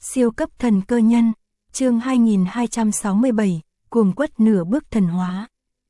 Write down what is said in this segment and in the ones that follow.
Siêu cấp thần cơ nhân, chương 2267, cuồng quất nửa bước thần hóa.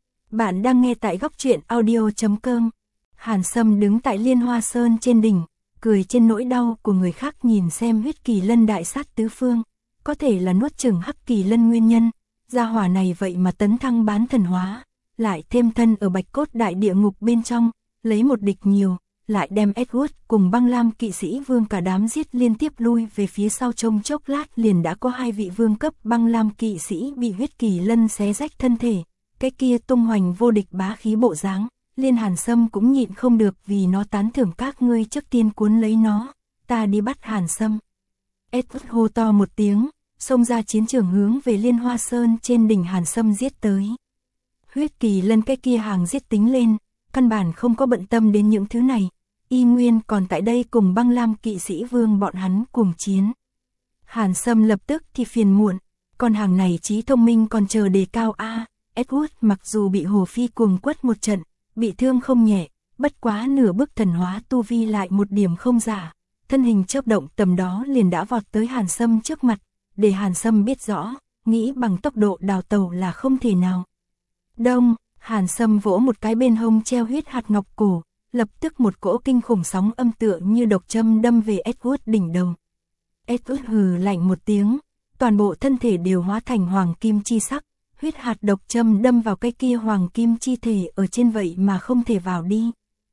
Bạn đang nghe tại góc truyện audio.com. Hàn Sâm đứng tại Liên Hoa Sơn trên đỉnh, cười trên nỗi đau của người khác nhìn xem huyết kỳ lân đại sát tứ phương, có thể là nuốt chửng hắc kỳ lân nguyên nhân, gia hỏa này vậy mà tấn thăng bán thần hóa, lại thêm thân ở bạch cốt đại địa ngục bên trong, lấy một địch nhiều, lại đem Edward cùng băng lam kỵ sĩ vương cả đám giết liên tiếp lui về phía sau, trông chốc lát liền đã có hai vị vương cấp băng lam kỵ sĩ bị huyết kỳ lân xé rách thân thể, cái kia tung hoành vô địch bá khí bộ dáng, Liên Hàn Sâm cũng nhịn không được vì nó tán thưởng các ngươi trước tiên cuốn lấy nó, ta đi bắt Hàn Sâm. Edward hô to một tiếng, xông ra chiến trường hướng về Liên Hoa Sơn trên đỉnh Hàn Sâm giết tới. Huyết kỳ lân cái kia hàng giết tính lên, căn bản không có bận tâm đến những thứ này, y nguyên còn tại đây cùng băng lam kỵ sĩ vương bọn hắn cùng chiến. Hàn Sâm lập tức thì phiền muộn, con hàng này trí thông minh còn chờ đề cao a. Edward mặc dù bị Hồ Phi cuồng quất một trận, bị thương không nhẹ, bất quá nửa bước thần hóa tu vi lại một điểm không giả, thân hình chớp động tầm đó liền đã vọt tới Hàn Sâm trước mặt, để Hàn Sâm biết rõ, nghĩ bằng tốc độ đào tẩu là không thể nào. Đông, Hàn Sâm vỗ một cái bên hông treo huyết hạt ngọc cổ, lập tức một cỗ kinh khủng sóng âm tựa như độc châm đâm về Edward đỉnh đầu. Edward hừ lạnh một tiếng, toàn bộ thân thể đều hóa thành hoàng kim chi sắc, huyết hạt độc châm đâm vào cái kia hoàng kim chi thể ở trên vậy mà không thể vào đi.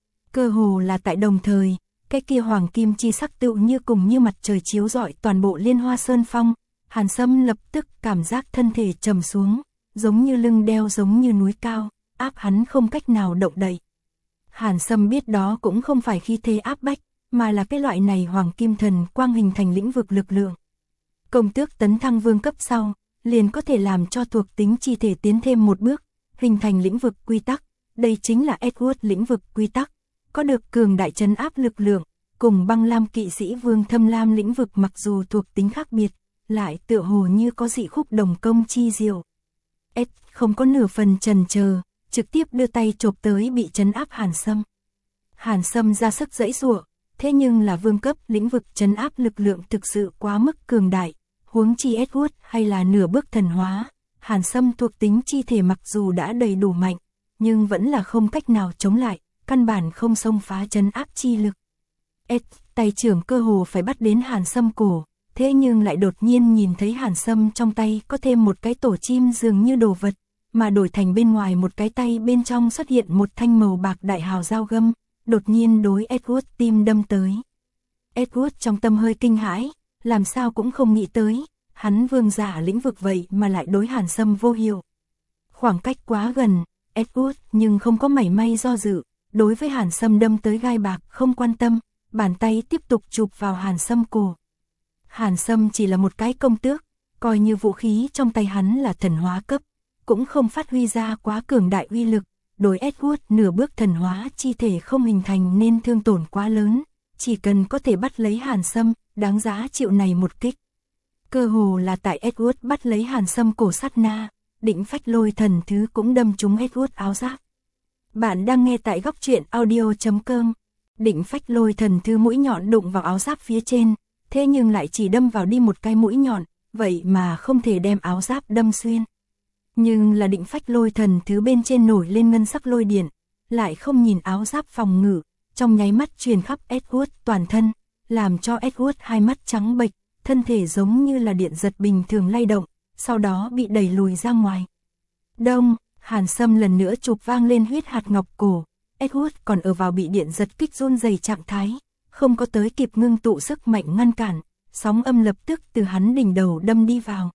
Cơ hồ là tại đồng thời, cái kia hoàng kim chi sắc tựu như cùng như mặt trời chiếu rọi toàn bộ Liên Hoa Sơn phong, Hàn Sâm lập tức cảm giác thân thể trầm xuống, giống như lưng đeo giống như núi cao, áp hắn không cách nào động đậy. Hàn Sâm biết đó cũng không phải khí thế áp bách, mà là cái loại này hoàng kim thần quang hình thành lĩnh vực lực lượng. Công tước tấn thăng vương cấp sau, liền có thể làm cho thuộc tính chi thể tiến thêm một bước, hình thành lĩnh vực quy tắc, đây chính là Edward lĩnh vực quy tắc, có được cường đại trấn áp lực lượng, cùng băng lam kỵ sĩ vương thâm lam lĩnh vực mặc dù thuộc tính khác biệt, lại tựa hồ như có dị khúc đồng công chi diệu. Ed không có nửa phần chần chờ, trực tiếp đưa tay chộp tới bị trấn áp Hàn Sâm. Hàn Sâm ra sức giãy giụa, thế nhưng là vương cấp lĩnh vực trấn áp lực lượng thực sự quá mức cường đại, huống chi Edward hay là nửa bước thần hóa, Hàn Sâm thuộc tính chi thể mặc dù đã đầy đủ mạnh, nhưng vẫn là không cách nào chống lại, căn bản không xông phá trấn áp chi lực. Ed tay trưởng cơ hồ phải bắt đến Hàn Sâm cổ, thế nhưng lại đột nhiên nhìn thấy Hàn Sâm trong tay có thêm một cái tổ chim dường như đồ vật, mà đổi thành bên ngoài một cái tay bên trong xuất hiện một thanh màu bạc đại hào dao găm, đột nhiên đối Edward tim đâm tới. Edward trong tâm hơi kinh hãi, làm sao cũng không nghĩ tới, hắn vương giả lĩnh vực vậy mà lại đối Hàn Sâm vô hiệu. Khoảng cách quá gần, Edward nhưng không có mảy may do dự, đối với Hàn Sâm đâm tới gai bạc không quan tâm, bàn tay tiếp tục chụp vào Hàn Sâm cổ. Hàn Sâm chỉ là một cái công tước, coi như vũ khí trong tay hắn là thần hóa cấp, cũng không phát huy ra quá cường đại uy lực, đối Edward nửa bước thần hóa chi thể không hình thành nên thương tổn quá lớn, chỉ cần có thể bắt lấy Hàn Sâm, đáng giá chịu này một kích. Cơ hồ là tại Edward bắt lấy Hàn Sâm cổ sát na, định phách lôi thần thứ cũng đâm trúng Edward áo giáp. Bạn đang nghe tại góc truyện audio.com. Định phách lôi thần thứ mũi nhọn đụng vào áo giáp phía trên, thế nhưng lại chỉ đâm vào đi một cái mũi nhọn, vậy mà không thể đem áo giáp đâm xuyên. Nhưng là định phách lôi thần thứ bên trên nổi lên ngân sắc lôi điện, lại không nhìn áo giáp phòng ngự, trong nháy mắt truyền khắp Edward toàn thân, làm cho Edward hai mắt trắng bệch, thân thể giống như là điện giật bình thường lay động, sau đó bị đẩy lùi ra ngoài. Đông, Hàn Sâm lần nữa chụp vang lên huyết hạt ngọc cổ, Edward còn ở vào bị điện giật kích run rẩy trạng thái, không có tới kịp ngưng tụ sức mạnh ngăn cản, sóng âm lập tức từ hắn đỉnh đầu đâm đi vào.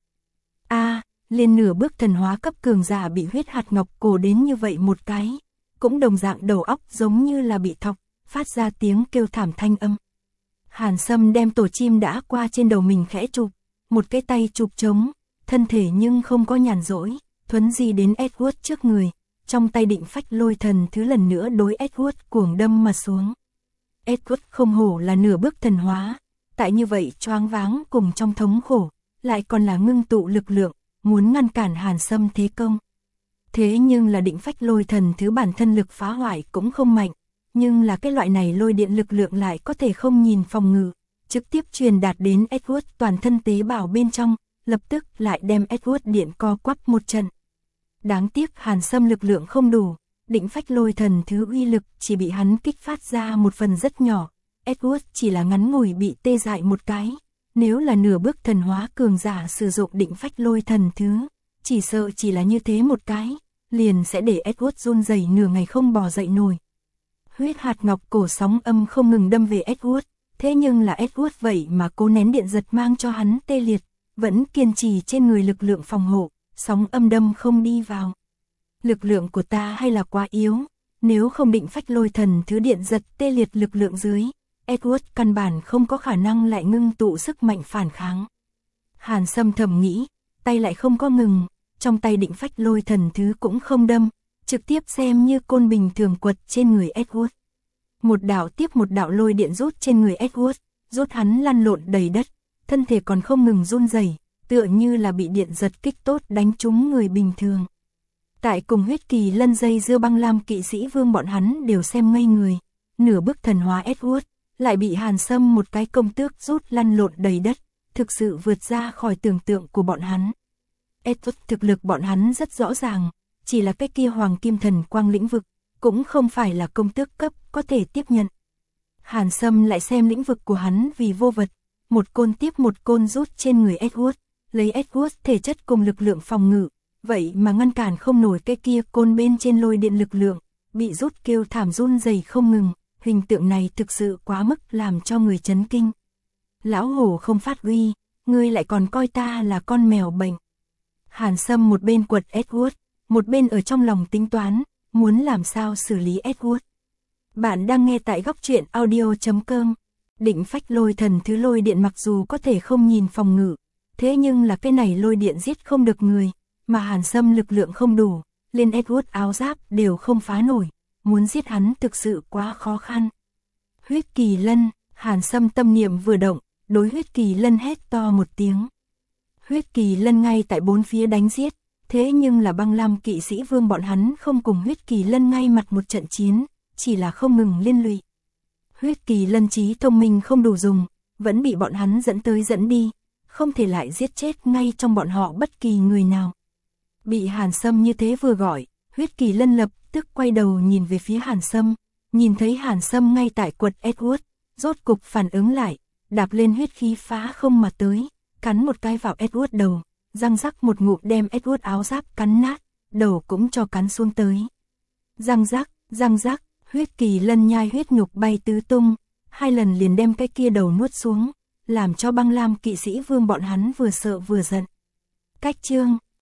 Liên nửa bước thần hóa cấp cường giả bị huyết hạt ngọc cổ đến như vậy một cái, cũng đồng dạng đầu óc giống như là bị thọc, phát ra tiếng kêu thảm thanh âm. Hàn Sâm đem tổ chim đã qua trên đầu mình khẽ chụp, một cái tay chụp trống, thân thể nhưng không có nhàn rỗi, thuấn di đến Edward trước người, trong tay định phách lôi thần thứ lần nữa đối Edward cuồng đâm mà xuống. Edward không hổ là nửa bước thần hóa, tại như vậy choáng váng cùng trong thống khổ, lại còn là ngưng tụ lực lượng, muốn ngăn cản Hàn Sâm thế công. Thế nhưng là định phách lôi thần thứ bản thân lực phá hoại cũng không mạnh, nhưng là cái loại này lôi điện lực lượng lại có thể không nhìn phòng ngự, trực tiếp truyền đạt đến Edward toàn thân tế bào bên trong, lập tức lại đem Edward điện co quắp một trận. Đáng tiếc Hàn Sâm lực lượng không đủ, định phách lôi thần thứ uy lực chỉ bị hắn kích phát ra một phần rất nhỏ, Edward chỉ là ngắn ngủi bị tê dại một cái. Nếu là nửa bước thần hóa cường giả sử dụng định phách lôi thần thứ, chỉ sợ chỉ là như thế một cái, liền sẽ để Edward run rẩy nửa ngày không bò dậy nổi. Huyết hạt ngọc cổ sóng âm không ngừng đâm về Edward, thế nhưng là Edward vậy mà cố nén điện giật mang cho hắn tê liệt, vẫn kiên trì trên người lực lượng phòng hộ, sóng âm đâm không đi vào. Lực lượng của ta hay là quá yếu, nếu không định phách lôi thần thứ điện giật tê liệt lực lượng dưới, Edward căn bản không có khả năng lại ngưng tụ sức mạnh phản kháng. Hàn Sâm thầm nghĩ, tay lại không có ngừng, trong tay định phách lôi thần thứ cũng không đâm, trực tiếp xem như côn bình thường quật trên người Edward. Một đạo tiếp một đạo lôi điện rút trên người Edward, rút hắn lăn lộn đầy đất, thân thể còn không ngừng run rẩy, tựa như là bị điện giật kích tốt đánh trúng người bình thường. Tại cùng huyết kỳ lân dây dưa băng lam kỵ sĩ vương bọn hắn đều xem ngây người, nửa bước thần hóa Edward, lại bị Hàn Sâm một cái công tước rút lăn lộn đầy đất, thực sự vượt ra khỏi tưởng tượng của bọn hắn. Edward thực lực bọn hắn rất rõ ràng, chỉ là cái kia hoàng kim thần quang lĩnh vực, cũng không phải là công tước cấp có thể tiếp nhận. Hàn Sâm lại xem lĩnh vực của hắn vì vô vật, một côn tiếp một côn rút trên người Edward, lấy Edward thể chất cùng lực lượng phòng ngự, vậy mà ngăn cản không nổi cái kia côn bên trên lôi điện lực lượng, bị rút kêu thảm run rẩy không ngừng, hình tượng này thực sự quá mức làm cho người chấn kinh. Lão hổ không phát uy, ngươi lại còn coi ta là con mèo bệnh. Hàn Sâm một bên quật Edward, một bên ở trong lòng tính toán, muốn làm sao xử lý Edward. Bạn đang nghe tại góc truyện audio.com. Định phách lôi thần thứ lôi điện mặc dù có thể không nhìn phòng ngự, thế nhưng là cái này lôi điện giết không được người, mà Hàn Sâm lực lượng không đủ, liền Edward áo giáp đều không phá nổi, muốn giết hắn thực sự quá khó khăn. Huyết kỳ lân, Hàn Sâm tâm niệm vừa động, đối huyết kỳ lân hét to một tiếng. Huyết kỳ lân ngay tại bốn phía đánh giết, thế nhưng là băng lam kỵ sĩ vương bọn hắn không cùng huyết kỳ lân ngay mặt một trận chiến, chỉ là không ngừng liên lụy. Huyết kỳ lân trí thông minh không đủ dùng, vẫn bị bọn hắn dẫn tới dẫn đi, không thể lại giết chết ngay trong bọn họ bất kỳ người nào. Bị Hàn Sâm như thế vừa gọi, huyết kỳ lân lập tức quay đầu nhìn về phía Hàn Sâm, nhìn thấy Hàn Sâm ngay tại quật Edward, rốt cục phản ứng lại, đạp lên huyết khí phá không mà tới, cắn một cái vào Edward đầu, răng rắc một ngụm đem Edward áo giáp cắn nát, đầu cũng cho cắn xuống tới. Răng rắc, huyết kỳ lân nhai huyết nhục bay tứ tung, hai lần liền đem cái kia đầu nuốt xuống, làm cho băng lam kỵ sĩ vương bọn hắn vừa sợ vừa giận. Cách chương